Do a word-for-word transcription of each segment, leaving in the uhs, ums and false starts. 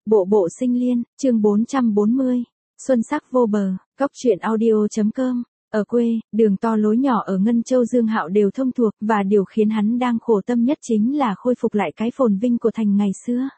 Bộ bộ sinh liên, chương bốn trăm bốn mươi. Xuân sắc vô bờ, góc truyện audio.com. Ở quê, đường to lối nhỏ ở Ngân Châu Dương Hạo đều thông thuộc, và điều khiến hắn đang khổ tâm nhất chính là khôi phục lại cái phồn vinh của thành ngày xưa.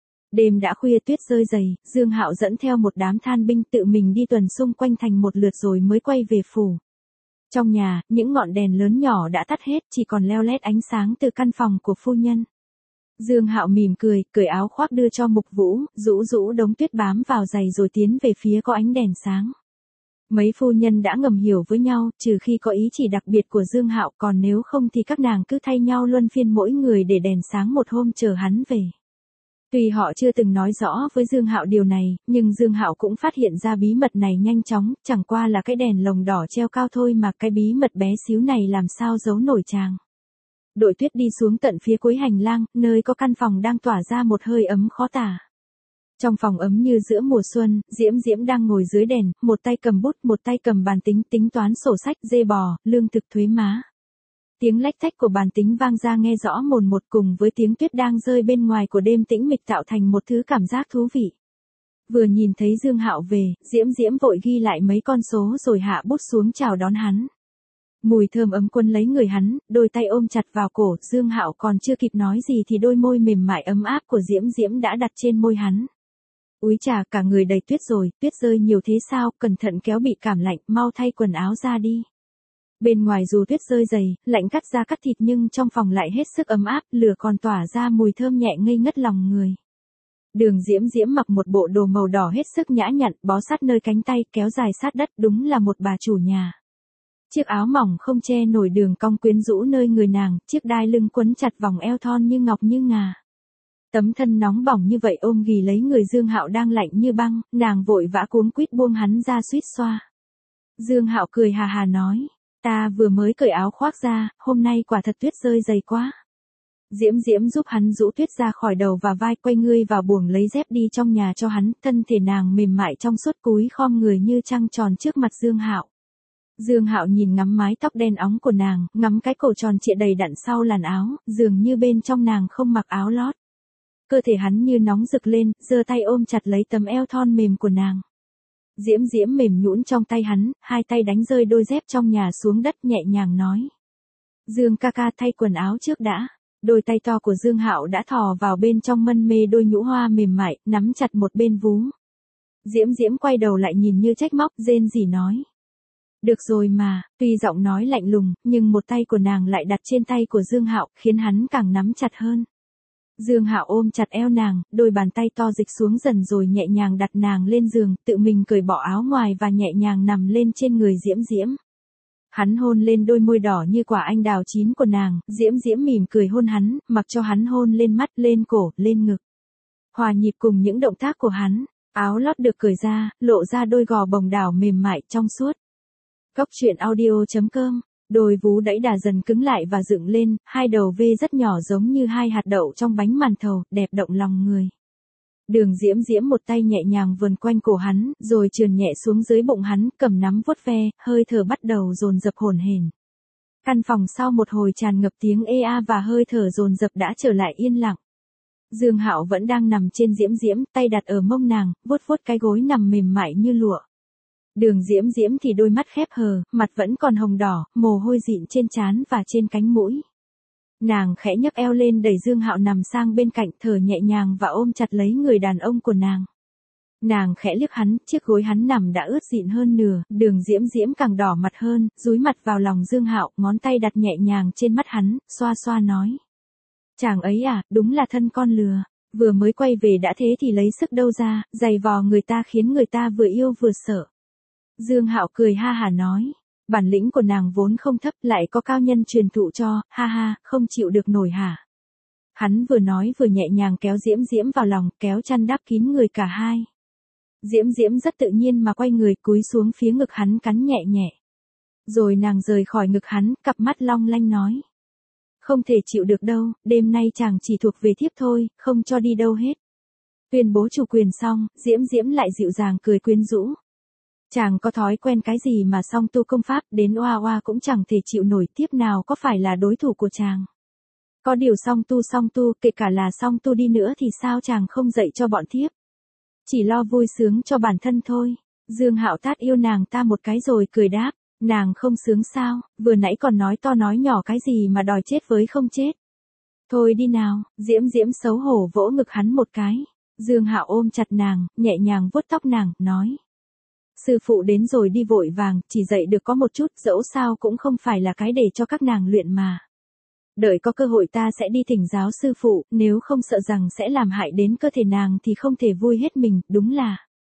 Đêm đã khuya, tuyết rơi dày, Dương Hạo dẫn theo một đám than binh tự mình đi tuần xung quanh thành một lượt rồi mới quay về phủ. Trong nhà, những ngọn đèn lớn nhỏ đã tắt hết, chỉ còn leo lét ánh sáng từ căn phòng của phu nhân. Dương Hạo mỉm cười, cởi áo khoác đưa cho Mục Vũ, rũ rũ đống tuyết bám vào giày rồi tiến về phía có ánh đèn sáng. Mấy phu nhân đã ngầm hiểu với nhau, trừ khi có ý chỉ đặc biệt của Dương Hạo, còn nếu không thì các nàng cứ thay nhau luân phiên mỗi người để đèn sáng một hôm chờ hắn về. Tuy họ chưa từng nói rõ với Dương Hạo điều này, nhưng Dương Hạo cũng phát hiện ra bí mật này nhanh chóng, chẳng qua là cái đèn lồng đỏ treo cao thôi mà cái bí mật bé xíu này làm sao giấu nổi chàng. Đội tuyết đi xuống tận phía cuối hành lang, nơi có căn phòng đang tỏa ra một hơi ấm khó tả. Trong phòng ấm như giữa mùa xuân, Diễm Diễm đang ngồi dưới đèn, một tay cầm bút, một tay cầm bàn tính, tính toán sổ sách, dê bò, lương thực thuế má. Tiếng lách tách của bàn tính vang ra nghe rõ mồn một, cùng với tiếng tuyết đang rơi bên ngoài của đêm tĩnh mịch tạo thành một thứ cảm giác thú vị. Vừa nhìn thấy Dương Hạo về, Diễm Diễm vội ghi lại mấy con số rồi hạ bút xuống chào đón hắn. Mùi thơm ấm quân lấy người hắn, đôi tay ôm chặt vào cổ, Dương Hạo còn chưa kịp nói gì thì đôi môi mềm mại ấm áp của Diễm Diễm đã đặt trên môi hắn. Úi chà, cả người đầy tuyết rồi, tuyết rơi nhiều thế sao, cẩn thận kéo bị cảm lạnh, mau thay quần áo ra đi. Bên ngoài dù tuyết rơi dày, lạnh cắt da cắt thịt nhưng trong phòng lại hết sức ấm áp, lửa còn tỏa ra mùi thơm nhẹ ngây ngất lòng người. Đường Diễm Diễm mặc một bộ đồ màu đỏ hết sức nhã nhặn, bó sát nơi cánh tay, kéo dài sát đất, đúng là một bà chủ nhà. Chiếc áo mỏng không che nổi đường cong quyến rũ nơi người nàng, chiếc đai lưng quấn chặt vòng eo thon như ngọc như ngà. Tấm thân nóng bỏng như vậy ôm ghì lấy người Dương Hạo đang lạnh như băng, nàng vội vã cuống quýt buông hắn ra suýt xoa. Dương Hạo cười hà hà nói, ta vừa mới cởi áo khoác ra, hôm nay quả thật tuyết rơi dày quá. Diễm Diễm giúp hắn rũ tuyết ra khỏi đầu và vai, quay ngươi vào buồng lấy dép đi trong nhà cho hắn, thân thể nàng mềm mại trong suốt cúi khom người như trăng tròn trước mặt Dương Hạo. Dương Hạo nhìn ngắm mái tóc đen óng của nàng, ngắm cái cổ tròn trịa đầy đặn sau làn áo, dường như bên trong nàng không mặc áo lót. Cơ thể hắn như nóng rực lên, giơ tay ôm chặt lấy tấm eo thon mềm của nàng. Diễm Diễm mềm nhũn trong tay hắn, hai tay đánh rơi đôi dép trong nhà xuống đất nhẹ nhàng nói. Dương ca ca, thay quần áo trước đã. Đôi tay to của Dương Hạo đã thò vào bên trong mân mê đôi nhũ hoa mềm mại, nắm chặt một bên vú. Diễm Diễm quay đầu lại nhìn như trách móc, rên rỉ nói. Được rồi mà, tuy giọng nói lạnh lùng, nhưng một tay của nàng lại đặt trên tay của Dương Hạo, khiến hắn càng nắm chặt hơn. Dương Hạo ôm chặt eo nàng, đôi bàn tay to dịch xuống dần rồi nhẹ nhàng đặt nàng lên giường, tự mình cởi bỏ áo ngoài và nhẹ nhàng nằm lên trên người Diễm Diễm. Hắn hôn lên đôi môi đỏ như quả anh đào chín của nàng, Diễm Diễm mỉm cười hôn hắn, mặc cho hắn hôn lên mắt, lên cổ, lên ngực. Hòa nhịp cùng những động tác của hắn, áo lót được cởi ra, lộ ra đôi gò bồng đảo mềm mại trong suốt. Góc truyện audio.com. Đôi vú đẫy đà dần cứng lại và dựng lên, hai đầu vê rất nhỏ giống như hai hạt đậu trong bánh màn thầu, đẹp động lòng người. Đường Diễm Diễm một tay nhẹ nhàng vườn quanh cổ hắn, rồi trườn nhẹ xuống dưới bụng hắn, cầm nắm vuốt ve, hơi thở bắt đầu dồn dập hổn hển. Căn phòng sau một hồi tràn ngập tiếng ê a và hơi thở dồn dập đã trở lại yên lặng. Dương Hạo vẫn đang nằm trên Diễm Diễm, tay đặt ở mông nàng, vuốt vuốt cái gối nằm mềm mại như lụa. Đường Diễm Diễm thì đôi mắt khép hờ, mặt vẫn còn hồng đỏ, mồ hôi dịn trên trán và trên cánh mũi. Nàng khẽ nhấc eo lên đẩy Dương Hạo nằm sang bên cạnh, thở nhẹ nhàng và ôm chặt lấy người đàn ông của nàng. Nàng khẽ liếc hắn, chiếc gối hắn nằm đã ướt dịn hơn nửa, Đường Diễm Diễm càng đỏ mặt hơn, dúi mặt vào lòng Dương Hạo, ngón tay đặt nhẹ nhàng trên mắt hắn, xoa xoa nói. Chàng ấy à, đúng là thân con lừa, vừa mới quay về đã thế thì lấy sức đâu ra, giày vò người ta khiến người ta vừa yêu vừa sợ. Dương Hạo cười ha hả nói, bản lĩnh của nàng vốn không thấp, lại có cao nhân truyền thụ cho, ha ha, không chịu được nổi hả. Hắn vừa nói vừa nhẹ nhàng kéo Diễm Diễm vào lòng, kéo chăn đắp kín người cả hai. Diễm Diễm rất tự nhiên mà quay người cúi xuống phía ngực hắn cắn nhẹ nhẹ. Rồi nàng rời khỏi ngực hắn, cặp mắt long lanh nói. Không thể chịu được đâu, đêm nay chàng chỉ thuộc về thiếp thôi, không cho đi đâu hết. Tuyên bố chủ quyền xong, Diễm Diễm lại dịu dàng cười quyến rũ. Chàng có thói quen cái gì mà song tu công pháp đến oa oa cũng chẳng thể chịu nổi, tiếp nào có phải là đối thủ của chàng. Có điều song tu song tu, kể cả là song tu đi nữa thì sao chàng không dạy cho bọn thiếp. chỉ lo vui sướng cho bản thân thôi. Dương Hạo tát yêu nàng ta một cái rồi cười đáp, nàng không sướng sao, vừa nãy còn nói to nói nhỏ cái gì mà đòi chết với không chết. Thôi đi nào, Diễm Diễm xấu hổ vỗ ngực hắn một cái. Dương Hạo ôm chặt nàng, nhẹ nhàng vuốt tóc nàng, nói. Sư phụ đến rồi đi vội vàng, chỉ dạy được có một chút, dẫu sao cũng không phải là cái để cho các nàng luyện mà. Đợi có cơ hội ta sẽ đi thỉnh giáo sư phụ, nếu không sợ rằng sẽ làm hại đến cơ thể nàng thì không thể vui hết mình, đúng là.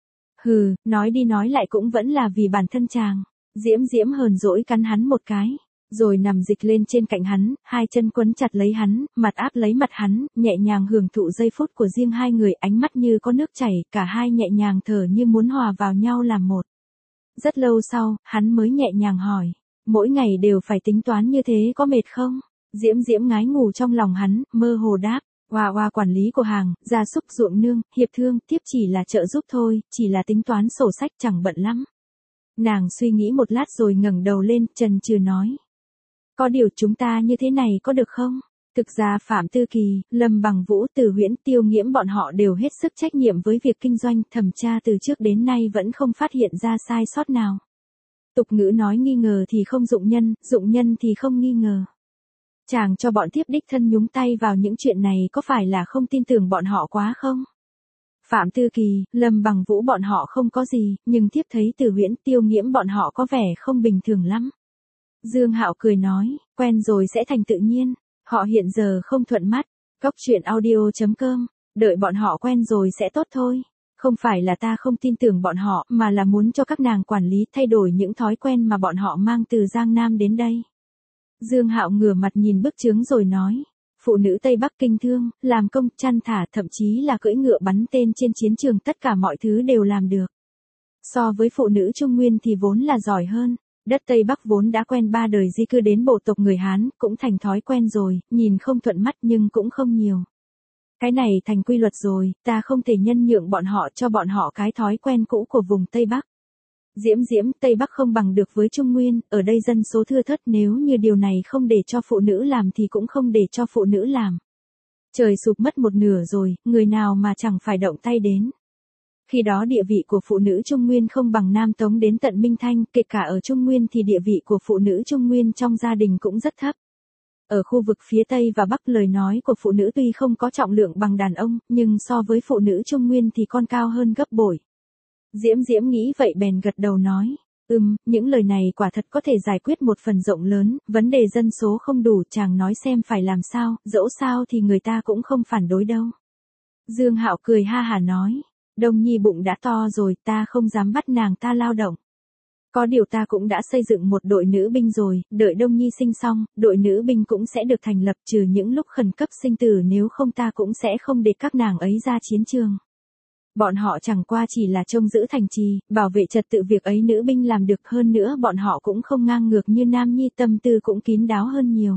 Hừ, nói đi nói lại cũng vẫn là vì bản thân chàng. Diễm Diễm hờn dỗi cắn hắn một cái, rồi nằm dịch lên trên cạnh hắn, hai chân quấn chặt lấy hắn, mặt áp lấy mặt hắn, nhẹ nhàng hưởng thụ giây phút của riêng hai người, ánh mắt như có nước chảy, cả hai nhẹ nhàng thở như muốn hòa vào nhau làm một. Rất lâu sau, hắn mới nhẹ nhàng hỏi, mỗi ngày đều phải tính toán như thế có mệt không? Diễm Diễm ngái ngủ trong lòng hắn, mơ hồ đáp, Hoa Hoa quản lý của hàng, gia súc ruộng nương, hiệp thương, tiếp chỉ là trợ giúp thôi, chỉ là tính toán sổ sách chẳng bận lắm. Nàng suy nghĩ một lát rồi ngẩng đầu lên, chần chừ nói. Có điều chúng ta như thế này có được không? Thực ra Phạm Tư Kỳ, Lâm Bằng Vũ, Từ Huyễn, Tiêu Nghiễm bọn họ đều hết sức trách nhiệm với việc kinh doanh, thẩm tra từ trước đến nay vẫn không phát hiện ra sai sót nào. Tục ngữ nói nghi ngờ thì không dụng nhân, dụng nhân thì không nghi ngờ. Chàng cho bọn tiếp đích thân nhúng tay vào những chuyện này có phải là không tin tưởng bọn họ quá không? Phạm Tư Kỳ, Lâm Bằng Vũ bọn họ không có gì, nhưng tiếp thấy Từ Huyễn, Tiêu Nghiễm bọn họ có vẻ không bình thường lắm. Dương Hạo cười nói, quen rồi sẽ thành tự nhiên, họ hiện giờ không thuận mắt. Cốc truyện audio chấm com, đợi bọn họ quen rồi sẽ tốt thôi. Không phải là ta không tin tưởng bọn họ, mà là muốn cho các nàng quản lý thay đổi những thói quen mà bọn họ mang từ Giang Nam đến đây. Dương Hạo ngửa mặt nhìn bức chướng rồi nói, phụ nữ Tây Bắc kinh thương, làm công, chăn thả, thậm chí là cưỡi ngựa bắn tên trên chiến trường, tất cả mọi thứ đều làm được. So với phụ nữ Trung Nguyên thì vốn là giỏi hơn. Đất Tây Bắc vốn đã quen ba đời di cư đến bộ tộc người Hán, cũng thành thói quen rồi, nhìn không thuận mắt nhưng cũng không nhiều. Cái này thành quy luật rồi, ta không thể nhân nhượng bọn họ cho bọn họ cái thói quen cũ của vùng Tây Bắc. Diễm Diễm, Tây Bắc không bằng được với Trung Nguyên, ở đây dân số thưa thớt, nếu như điều này không để cho phụ nữ làm thì cũng không để cho phụ nữ làm. Trời sụp mất một nửa rồi, người nào mà chẳng phải động tay đến. Khi đó địa vị của phụ nữ Trung Nguyên không bằng Nam Tống đến tận Minh Thanh, kể cả ở Trung Nguyên thì địa vị của phụ nữ Trung Nguyên trong gia đình cũng rất thấp. Ở khu vực phía Tây và Bắc lời nói của phụ nữ tuy không có trọng lượng bằng đàn ông, nhưng so với phụ nữ Trung Nguyên thì còn cao hơn gấp bội. Diễm Diễm nghĩ vậy bèn gật đầu nói, ừm, những lời này quả thật có thể giải quyết một phần rộng lớn, vấn đề dân số không đủ, chàng nói xem phải làm sao, dẫu sao thì người ta cũng không phản đối đâu. Dương Hạo cười ha hả nói, Đông Nhi bụng đã to rồi, ta không dám bắt nàng ta lao động. Có điều ta cũng đã xây dựng một đội nữ binh rồi, đợi Đông Nhi sinh xong, đội nữ binh cũng sẽ được thành lập, trừ những lúc khẩn cấp sinh tử, nếu không ta cũng sẽ không để các nàng ấy ra chiến trường. Bọn họ chẳng qua chỉ là trông giữ thành trì, bảo vệ trật tự, việc ấy nữ binh làm được, hơn nữa bọn họ cũng không ngang ngược như Nam Nhi, tâm tư cũng kín đáo hơn nhiều.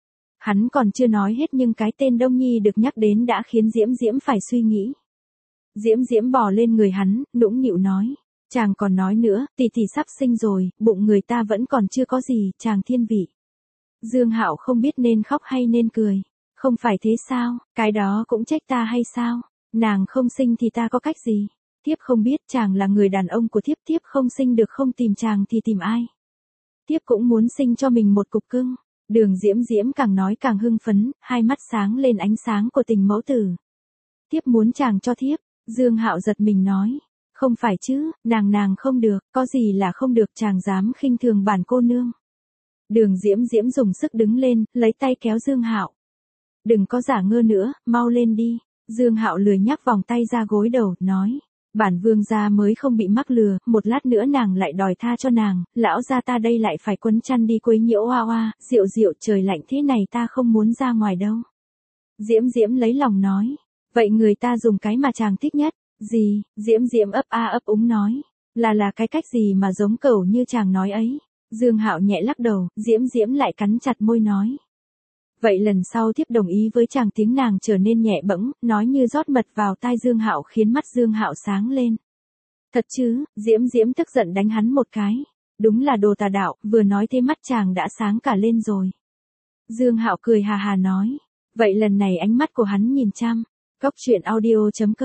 Hắn còn chưa nói hết nhưng cái tên Đông Nhi được nhắc đến đã khiến Diễm Diễm phải suy nghĩ. Diễm Diễm bò lên người hắn, nũng nịu nói, chàng còn nói nữa, tỷ tỷ sắp sinh rồi, bụng người ta vẫn còn chưa có gì, chàng thiên vị. Dương Hạo không biết nên khóc hay nên cười. Không phải thế sao, cái đó cũng trách ta hay sao? Nàng không sinh thì ta có cách gì? Thiếp không biết, chàng là người đàn ông của thiếp, thiếp không sinh được, không tìm chàng thì tìm ai? Thiếp cũng muốn sinh cho mình một cục cưng. Đường Diễm Diễm càng nói càng hưng phấn, hai mắt sáng lên ánh sáng của tình mẫu tử. Thiếp muốn chàng cho thiếp. Dương Hạo giật mình nói, không phải chứ, nàng nàng không được, có gì là không được, chàng dám khinh thường bản cô nương. Đường Diễm Diễm dùng sức đứng lên, lấy tay kéo Dương Hạo. Đừng có giả ngơ nữa, mau lên đi. Dương Hạo lười nhắc vòng tay ra gối đầu, nói, bản vương gia mới không bị mắc lừa, một lát nữa nàng lại đòi tha cho nàng, lão gia ta đây lại phải quấn chăn đi quấy nhiễu oa oa, rượu rượu, trời lạnh thế này ta không muốn ra ngoài đâu. Diễm Diễm lấy lòng nói, vậy người ta dùng cái mà chàng thích nhất, gì? Diễm Diễm ấp a ấp úng nói, là là cái cách gì mà giống cẩu như chàng nói ấy. Dương Hạo nhẹ lắc đầu, Diễm Diễm lại cắn chặt môi nói, vậy lần sau thiếp đồng ý với chàng. Tiếng nàng trở nên nhẹ bẫng, nói như rót mật vào tai Dương Hạo khiến mắt Dương Hạo sáng lên. Thật chứ? Diễm Diễm tức giận đánh hắn một cái. Đúng là đồ tà đạo, vừa nói thế mắt chàng đã sáng cả lên rồi. Dương Hạo cười hà hà nói, vậy lần này ánh mắt của hắn nhìn chăm. Cốc truyện audio chấm com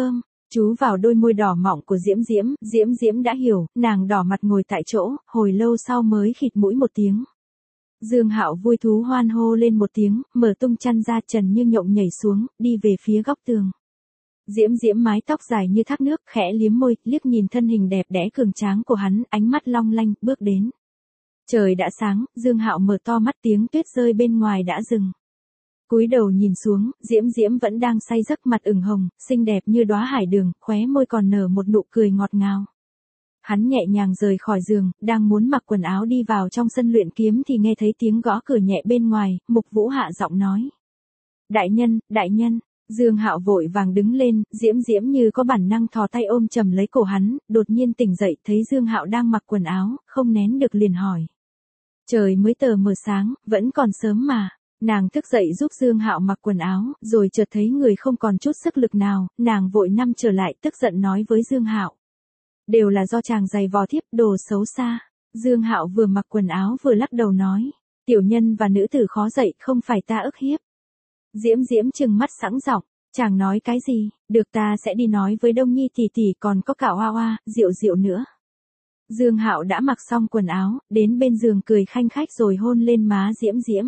Chú vào đôi môi đỏ mọng của Diễm Diễm, Diễm Diễm đã hiểu, nàng đỏ mặt ngồi tại chỗ, hồi lâu sau mới khịt mũi một tiếng. Dương Hạo vui thú hoan hô lên một tiếng, mở tung chăn ra, Trần Như Nhộng nhảy xuống, đi về phía góc tường. Diễm Diễm mái tóc dài như thác nước, khẽ liếm môi, liếc nhìn thân hình đẹp đẽ cường tráng của hắn, ánh mắt long lanh, bước đến. Trời đã sáng, Dương Hạo mở to mắt, tiếng tuyết rơi bên ngoài đã dừng. Cúi đầu nhìn xuống, Diễm Diễm vẫn đang say giấc, mặt ửng hồng, xinh đẹp như đóa hải đường, khóe môi còn nở một nụ cười ngọt ngào. Hắn nhẹ nhàng rời khỏi giường, đang muốn mặc quần áo đi vào trong sân luyện kiếm thì nghe thấy tiếng gõ cửa nhẹ bên ngoài, Mục Vũ hạ giọng nói. Đại nhân, đại nhân. Dương Hạo vội vàng đứng lên, Diễm Diễm như có bản năng thò tay ôm chầm lấy cổ hắn, đột nhiên tỉnh dậy thấy Dương Hạo đang mặc quần áo, không nén được liền hỏi. Trời mới tờ mờ sáng, vẫn còn sớm mà. Nàng thức dậy giúp Dương Hạo mặc quần áo, rồi chợt thấy người không còn chút sức lực nào, nàng vội nằm trở lại, tức giận nói với Dương Hạo. Đều là do chàng giày vò thiếp, đồ xấu xa. Dương Hạo vừa mặc quần áo vừa lắc đầu nói. Tiểu nhân và nữ tử khó dậy, không phải ta ức hiếp. Diễm Diễm trừng mắt sẵn giọng, chàng nói cái gì, được ta sẽ đi nói với Đông Nhi tỷ tỷ, còn có cả Hoa Hoa, Diệu Diệu nữa. Dương Hạo đã mặc xong quần áo, đến bên giường cười khanh khách rồi hôn lên má Diễm Diễm.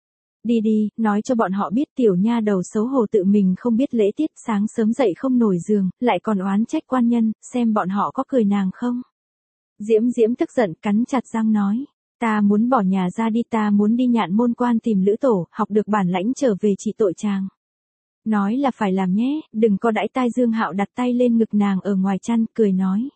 Đi đi, nói cho bọn họ biết tiểu nha đầu xấu hổ tự mình không biết lễ tiết, sáng sớm dậy không nổi giường, lại còn oán trách quan nhân, xem bọn họ có cười nàng không. Diễm Diễm tức giận cắn chặt răng nói. Ta muốn bỏ nhà ra đi, ta muốn đi Nhạn Môn Quan tìm Lữ Tổ, học được bản lãnh trở về trị tội chàng. Nói là phải làm nhé, đừng có đãi tai. Dương Hạo đặt tay lên ngực nàng ở ngoài chăn, cười nói.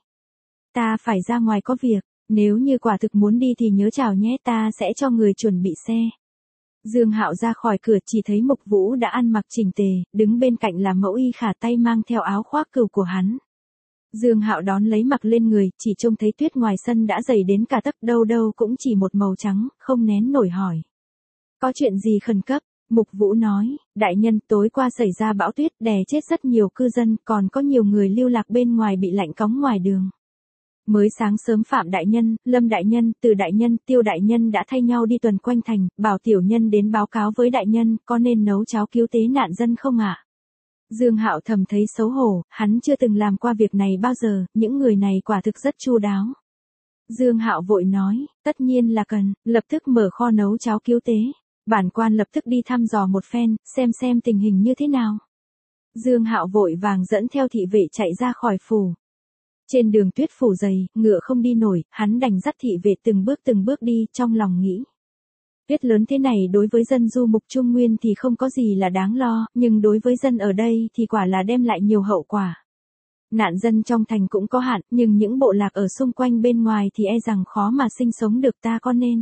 Ta phải ra ngoài có việc, nếu như quả thực muốn đi thì nhớ chào nhé, ta sẽ cho người chuẩn bị xe. Dương Hạo ra khỏi cửa chỉ thấy Mục Vũ đã ăn mặc chỉnh tề, đứng bên cạnh là Mẫu Y Khả tay mang theo áo khoác cừu của hắn. Dương Hạo đón lấy mặc lên người, chỉ trông thấy tuyết ngoài sân đã dày đến cả tấc, đâu đâu cũng chỉ một màu trắng, không nén nổi hỏi. Có chuyện gì khẩn cấp? Mục Vũ nói, đại nhân, tối qua xảy ra bão tuyết, đè chết rất nhiều cư dân, còn có nhiều người lưu lạc bên ngoài bị lạnh cóng ngoài đường. Mới sáng sớm Phạm đại nhân, Lâm đại nhân, Từ đại nhân, Tiêu đại nhân đã thay nhau đi tuần quanh thành, bảo tiểu nhân đến báo cáo với đại nhân, có nên nấu cháo cứu tế nạn dân không ạ? À? Dương Hạo thầm thấy xấu hổ, hắn chưa từng làm qua việc này bao giờ, những người này quả thực rất chu đáo. Dương Hạo vội nói, tất nhiên là cần, lập tức mở kho nấu cháo cứu tế. Bản quan lập tức đi thăm dò một phen, xem xem tình hình như thế nào. Dương Hạo vội vàng dẫn theo thị vệ chạy ra khỏi phủ. Trên đường tuyết phủ dày, ngựa không đi nổi, hắn đành dắt thị vệ từng bước từng bước đi, trong lòng nghĩ. Tuyết lớn thế này đối với dân du mục Trung Nguyên thì không có gì là đáng lo, nhưng đối với dân ở đây thì quả là đem lại nhiều hậu quả. Nạn dân trong thành cũng có hạn, nhưng những bộ lạc ở xung quanh bên ngoài thì e rằng khó mà sinh sống được, ta có nên.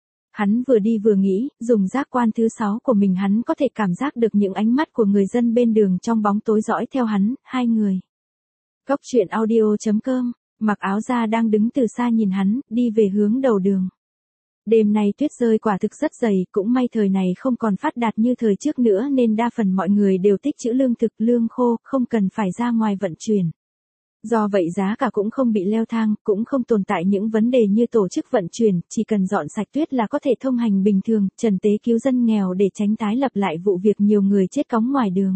Hắn vừa đi vừa nghĩ, dùng giác quan thứ sáu của mình hắn có thể cảm giác được những ánh mắt của người dân bên đường trong bóng tối dõi theo hắn, hai người. Góc truyện audio chấm com, mặc áo da đang đứng từ xa nhìn hắn, đi về hướng đầu đường. Đêm nay tuyết rơi quả thực rất dày, cũng may thời này không còn phát đạt như thời trước nữa nên đa phần mọi người đều tích trữ lương thực, lương khô, không cần phải ra ngoài vận chuyển. Do vậy giá cả cũng không bị leo thang, cũng không tồn tại những vấn đề như tổ chức vận chuyển, chỉ cần dọn sạch tuyết là có thể thông hành bình thường, trần tế cứu dân nghèo để tránh tái lập lại vụ việc nhiều người chết cóng ngoài đường.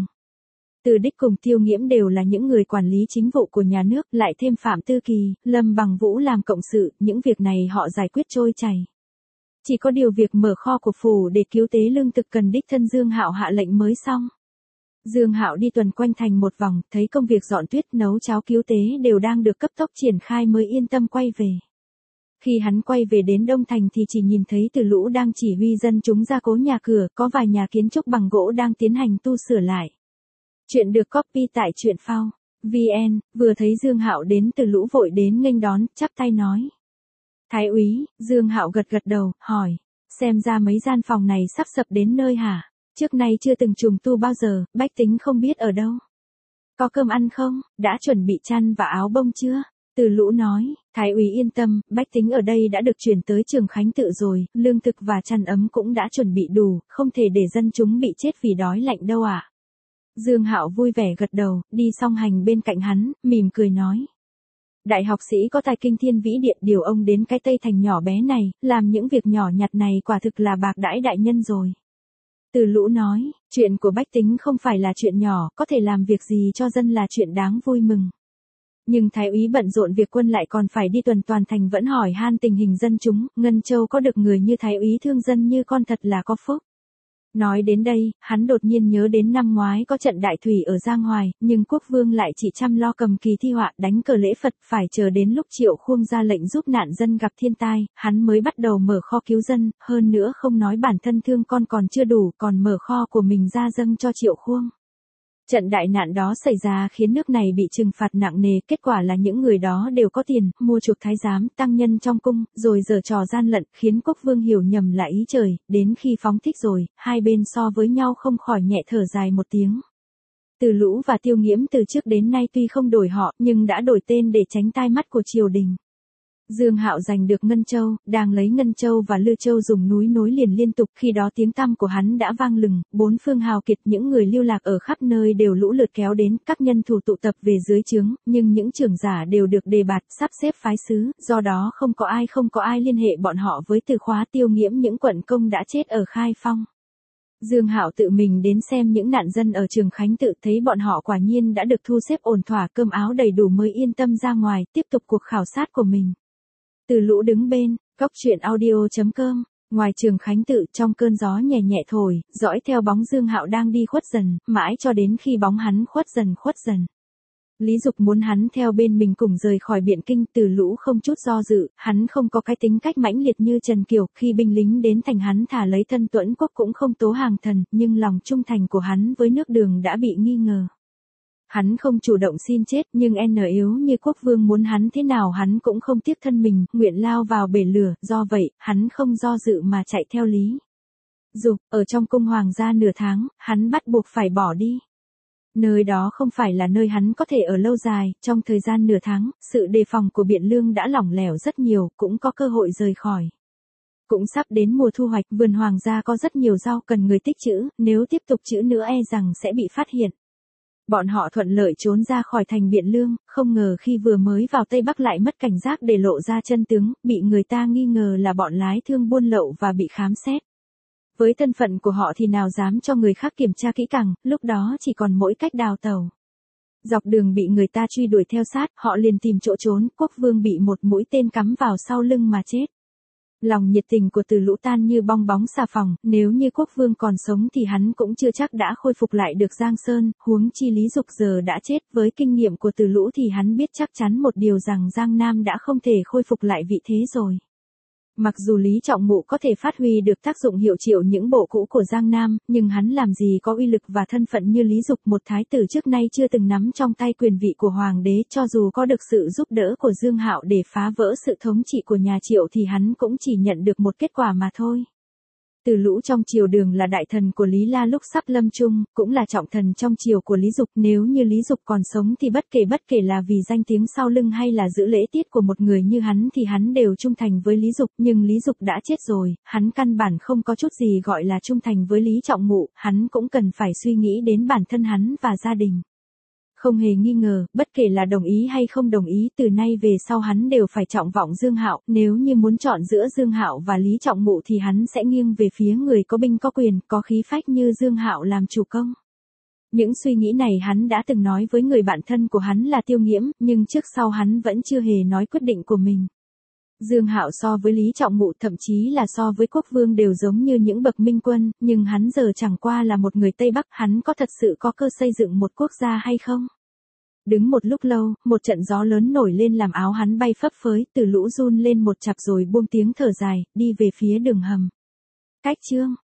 Từ Đích cùng Tiêu Nghiễm đều là những người quản lý chính vụ của nhà nước, lại thêm Phạm Tư Kỳ, Lâm Bằng Vũ làm cộng sự, những việc này họ giải quyết trôi chảy. Chỉ có điều việc mở kho của phủ để cứu tế lương thực cần đích thân Dương Hạo hạ lệnh mới xong. Dương Hạo đi tuần quanh thành một vòng, thấy công việc dọn tuyết, nấu cháo cứu tế đều đang được cấp tốc triển khai mới yên tâm quay về. Khi hắn quay về đến Đông Thành thì chỉ nhìn thấy Từ Lũ đang chỉ huy dân chúng gia cố nhà cửa, có vài nhà kiến trúc bằng gỗ đang tiến hành tu sửa lại. Chuyện được copy tại truyện phao chấm vn, vừa thấy Dương Hạo đến Từ Lũ vội đến nghênh đón, chắp tay nói. Thái úy, Dương Hạo gật gật đầu, hỏi, xem ra mấy gian phòng này sắp sập đến nơi hả? Trước nay chưa từng trùng tu bao giờ, bách tính không biết ở đâu. Có cơm ăn không, đã chuẩn bị chăn và áo bông chưa? Từ Lũ nói, Thái úy yên tâm, bách tính ở đây đã được chuyển tới Trường Khánh Tự rồi, lương thực và chăn ấm cũng đã chuẩn bị đủ, không thể để dân chúng bị chết vì đói lạnh đâu ạ. À? Dương Hạo vui vẻ gật đầu, đi song hành bên cạnh hắn, mỉm cười nói. Đại học sĩ có tài kinh thiên vĩ địa, điều ông đến cái Tây Thành nhỏ bé này, làm những việc nhỏ nhặt này quả thực là bạc đãi đại nhân rồi. Từ Lũ nói, chuyện của bách tính không phải là chuyện nhỏ, có thể làm việc gì cho dân là chuyện đáng vui mừng. Nhưng thái úy bận rộn việc quân lại còn phải đi tuần toàn thành vẫn hỏi han tình hình dân chúng, Ngân Châu có được người như thái úy thương dân như con thật là có phúc. Nói đến đây, hắn đột nhiên nhớ đến năm ngoái có trận đại thủy ở Giang Hoài, nhưng quốc vương lại chỉ chăm lo cầm kỳ thi họa đánh cờ lễ Phật, phải chờ đến lúc Triệu Khuông ra lệnh giúp nạn dân gặp thiên tai, hắn mới bắt đầu mở kho cứu dân, hơn nữa không nói bản thân thương con còn chưa đủ, còn mở kho của mình ra dâng cho Triệu Khuông. Trận đại nạn đó xảy ra khiến nước này bị trừng phạt nặng nề, kết quả là những người đó đều có tiền, mua chuộc thái giám, tăng nhân trong cung, rồi giở trò gian lận, khiến quốc vương hiểu nhầm là ý trời, đến khi phóng thích rồi, hai bên so với nhau không khỏi nhẹ thở dài một tiếng. Từ Lũ và Tiêu Nghiễm từ trước đến nay tuy không đổi họ, nhưng đã đổi tên để tránh tai mắt của triều đình. Dương Hạo giành được Ngân Châu, đang lấy Ngân Châu và Lư Châu dùng núi nối liền liên tục, khi đó tiếng tăm của hắn đã vang lừng, bốn phương hào kiệt, những người lưu lạc ở khắp nơi đều lũ lượt kéo đến, các nhân thủ tụ tập về dưới trướng, nhưng những trưởng giả đều được đề bạt, sắp xếp phái sứ, do đó không có ai không có ai liên hệ bọn họ với từ khóa Tiêu Nghiễm những quận công đã chết ở Khai Phong. Dương Hạo tự mình đến xem những nạn dân ở Trường Khánh Tự, thấy bọn họ quả nhiên đã được thu xếp ổn thỏa, cơm áo đầy đủ mới yên tâm ra ngoài, tiếp tục cuộc khảo sát của mình. Từ Lũ đứng bên, góc chuyện audio chấm com, ngoài Trường Khánh Tự, trong cơn gió nhẹ nhẹ thổi, dõi theo bóng Dương Hạo đang đi khuất dần, mãi cho đến khi bóng hắn khuất dần khuất dần. Lý Dục muốn hắn theo bên mình cùng rời khỏi Biện Kinh, Từ Lũ không chút do dự, hắn không có cái tính cách mãnh liệt như Trần Kiều, khi binh lính đến thành hắn thả lấy thân Tuẫn Quốc cũng không tố hàng thần, nhưng lòng trung thành của hắn với nước Đường đã bị nghi ngờ. Hắn không chủ động xin chết, nhưng n yếu như quốc vương muốn hắn thế nào hắn cũng không tiếc thân mình, nguyện lao vào bể lửa, do vậy, hắn không do dự mà chạy theo Lý Dục, ở trong cung hoàng gia nửa tháng, hắn bắt buộc phải bỏ đi. Nơi đó không phải là nơi hắn có thể ở lâu dài, trong thời gian nửa tháng, sự đề phòng của Biện Lương đã lỏng lẻo rất nhiều, cũng có cơ hội rời khỏi. Cũng sắp đến mùa thu hoạch, vườn hoàng gia có rất nhiều rau cần người tích trữ, nếu tiếp tục trữ nữa e rằng sẽ bị phát hiện. Bọn họ thuận lợi trốn ra khỏi thành Biện Lương, không ngờ khi vừa mới vào Tây Bắc lại mất cảnh giác để lộ ra chân tướng, bị người ta nghi ngờ là bọn lái thương buôn lậu và bị khám xét. Với thân phận của họ thì nào dám cho người khác kiểm tra kỹ càng, lúc đó chỉ còn mỗi cách đào tẩu. Dọc đường bị người ta truy đuổi theo sát, họ liền tìm chỗ trốn, quốc vương bị một mũi tên cắm vào sau lưng mà chết. Lòng nhiệt tình của Từ Lũ tan như bong bóng xà phòng, nếu như quốc vương còn sống thì hắn cũng chưa chắc đã khôi phục lại được Giang Sơn, huống chi Lý Dục giờ đã chết, với kinh nghiệm của Từ Lũ thì hắn biết chắc chắn một điều rằng Giang Nam đã không thể khôi phục lại vị thế rồi. Mặc dù Lý Trọng Mụ có thể phát huy được tác dụng hiệu triệu những bộ cũ của Giang Nam, nhưng hắn làm gì có uy lực và thân phận như Lý Dục, một thái tử trước nay chưa từng nắm trong tay quyền vị của hoàng đế, cho dù có được sự giúp đỡ của Dương Hạo để phá vỡ sự thống trị của nhà Triệu thì hắn cũng chỉ nhận được một kết quả mà thôi. Từ Lũ trong triều Đường là đại thần của Lý La lúc sắp lâm chung, cũng là trọng thần trong triều của Lý Dục, nếu như Lý Dục còn sống thì bất kể bất kể là vì danh tiếng sau lưng hay là giữ lễ tiết của một người như hắn thì hắn đều trung thành với Lý Dục, nhưng Lý Dục đã chết rồi, hắn căn bản không có chút gì gọi là trung thành với Lý Trọng Mụ, hắn cũng cần phải suy nghĩ đến bản thân hắn và gia đình. Không hề nghi ngờ, bất kể là đồng ý hay không đồng ý, từ nay về sau hắn đều phải trọng vọng Dương Hạo, nếu như muốn chọn giữa Dương Hạo và Lý Trọng Mụ thì hắn sẽ nghiêng về phía người có binh có quyền, có khí phách như Dương Hạo làm chủ công. Những suy nghĩ này hắn đã từng nói với người bạn thân của hắn là Tiêu Nghiễm, nhưng trước sau hắn vẫn chưa hề nói quyết định của mình. Dương Hạo so với Lý Trọng Mụ, thậm chí là so với quốc vương đều giống như những bậc minh quân, nhưng hắn giờ chẳng qua là một người Tây Bắc, hắn có thật sự có cơ xây dựng một quốc gia hay không? Đứng một lúc lâu, một trận gió lớn nổi lên làm áo hắn bay phấp phới, Từ Lũ run lên một chặp rồi buông tiếng thở dài, đi về phía đường hầm. Cách chương